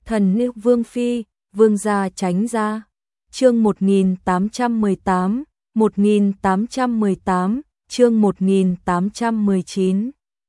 Thần nữ Vương Phi, Vương gia tránh ra. Chương 1818, 1818, chương 1819.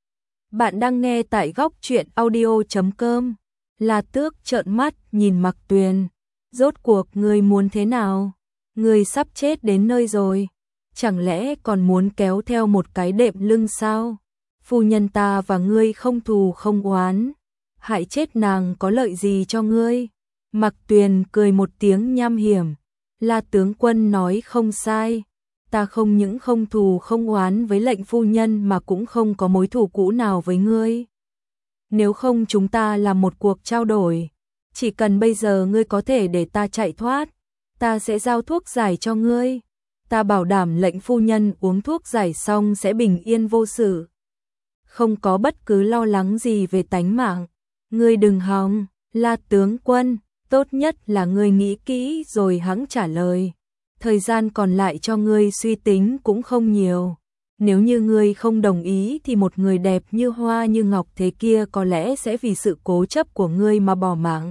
Bạn đang nghe tại góc truyện audio.com. La Tước trợn mắt nhìn Mặc Tuyền. Rốt cuộc ngươi muốn thế nào? Ngươi sắp chết đến nơi rồi. Chẳng lẽ còn muốn kéo theo một cái đệm lưng sao? Phu nhân ta và ngươi không thù không oán. Hại chết nàng có lợi gì cho ngươi? Mặc Tuyền cười một tiếng nham hiểm. La tướng quân nói không sai. Ta không những không thù không oán với lệnh phu nhân mà cũng không có mối thù cũ nào với ngươi. Nếu không chúng ta làm một cuộc trao đổi. Chỉ cần bây giờ ngươi có thể để ta chạy thoát, ta sẽ giao thuốc giải cho ngươi. Ta bảo đảm lệnh phu nhân uống thuốc giải xong sẽ bình yên vô sự. Không có bất cứ lo lắng gì về tánh mạng. Ngươi đừng hòng, La tướng quân, tốt nhất là ngươi nghĩ kỹ rồi hẵng trả lời. Thời gian còn lại cho ngươi suy tính cũng không nhiều. Nếu như ngươi không đồng ý thì một người đẹp như hoa như ngọc thế kia có lẽ sẽ vì sự cố chấp của ngươi mà bỏ mạng.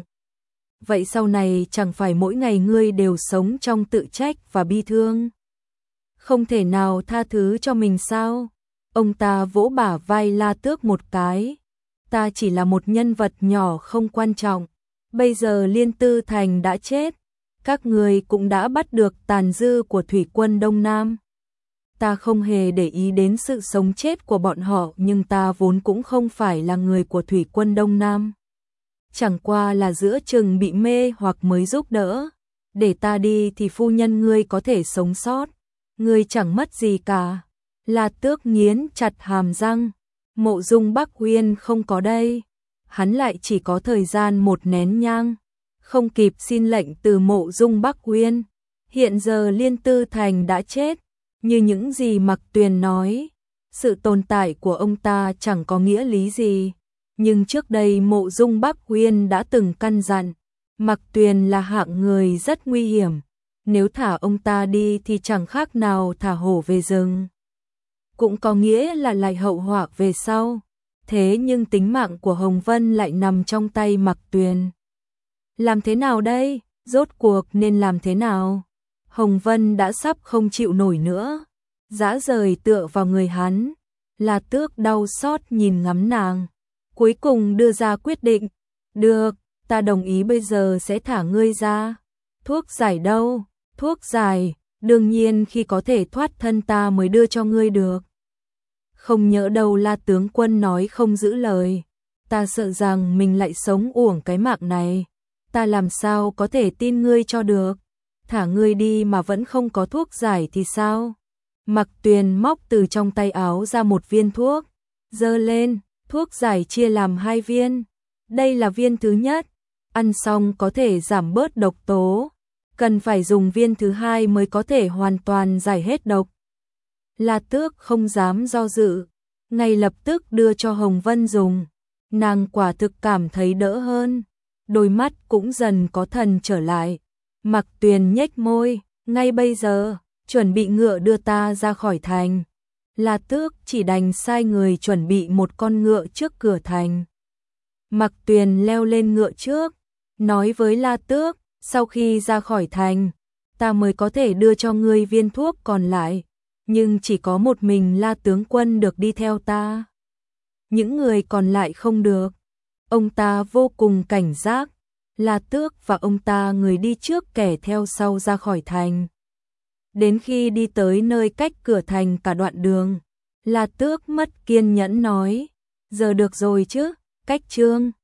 Vậy sau này chẳng phải mỗi ngày ngươi đều sống trong tự trách và bi thương? Không thể nào tha thứ cho mình sao? Ông ta vỗ bả vai La Tước một cái. Ta chỉ là một nhân vật nhỏ không quan trọng. Bây giờ Liên Tư Thành đã chết. Các người cũng đã bắt được tàn dư của thủy quân Đông Nam. Ta không hề để ý đến sự sống chết của bọn họ, nhưng ta vốn cũng không phải là người của thủy quân Đông Nam. Chẳng qua là giữa chừng bị mê hoặc mới giúp đỡ. Để ta đi thì phu nhân ngươi có thể sống sót. Ngươi chẳng mất gì cả. La Tước nghiến chặt hàm răng. Mộ Dung Bắc Uyên không có đây. Hắn lại chỉ có thời gian một nén nhang. Không kịp xin lệnh từ Mộ Dung Bắc Uyên. Hiện giờ Liên Tư Thành đã chết. Như những gì Mặc Tuyền nói, sự tồn tại của ông ta chẳng có nghĩa lý gì. Nhưng trước đây Mộ Dung Bắc Uyên đã từng căn dặn, Mặc Tuyền là hạng người rất nguy hiểm. Nếu thả ông ta đi thì chẳng khác nào thả hổ về rừng. Cũng có nghĩa là lại hậu họa về sau. Thế nhưng tính mạng của Hồng Vân lại nằm trong tay Mặc Tuyền. Làm thế nào đây? Rốt cuộc nên làm thế nào? Hồng Vân đã sắp không chịu nổi nữa. Dã rời tựa vào người hắn. La Tước đau xót nhìn ngắm nàng. Cuối cùng đưa ra quyết định. Được, ta đồng ý bây giờ sẽ thả ngươi ra. Thuốc giải đâu? Thuốc giải, đương nhiên khi có thể thoát thân ta mới đưa cho ngươi được. Không nhỡ đâu La tướng quân nói không giữ lời. Ta sợ rằng mình lại sống uổng cái mạng này. Ta làm sao có thể tin ngươi cho được. Thả ngươi đi mà vẫn không có thuốc giải thì sao? Mặc Tuyền móc từ trong tay áo ra một viên thuốc. Giơ lên, thuốc giải chia làm 2 viên. Đây là viên thứ nhất. Ăn xong có thể giảm bớt độc tố. Cần phải dùng viên thứ 2 mới có thể hoàn toàn giải hết độc. La Tước không dám do dự. Ngay lập tức đưa cho Hồng Vân dùng. Nàng quả thực cảm thấy đỡ hơn. Đôi mắt cũng dần có thần trở lại. Mặc Tuyền nhếch môi, ngay bây giờ, chuẩn bị ngựa đưa ta ra khỏi thành. La Tước chỉ đành sai người chuẩn bị một con ngựa trước cửa thành. Mặc Tuyền leo lên ngựa trước, nói với La Tước, sau khi ra khỏi thành, ta mới có thể đưa cho ngươi viên thuốc còn lại, nhưng chỉ có một mình La tướng quân được đi theo ta. Những người còn lại không được. Ông ta vô cùng cảnh giác. La Tước và ông ta người đi trước kẻ theo sau ra khỏi thành. Đến khi đi tới nơi cách cửa thành cả đoạn đường, La Tước mất kiên nhẫn nói, giờ được rồi chứ, cách trương.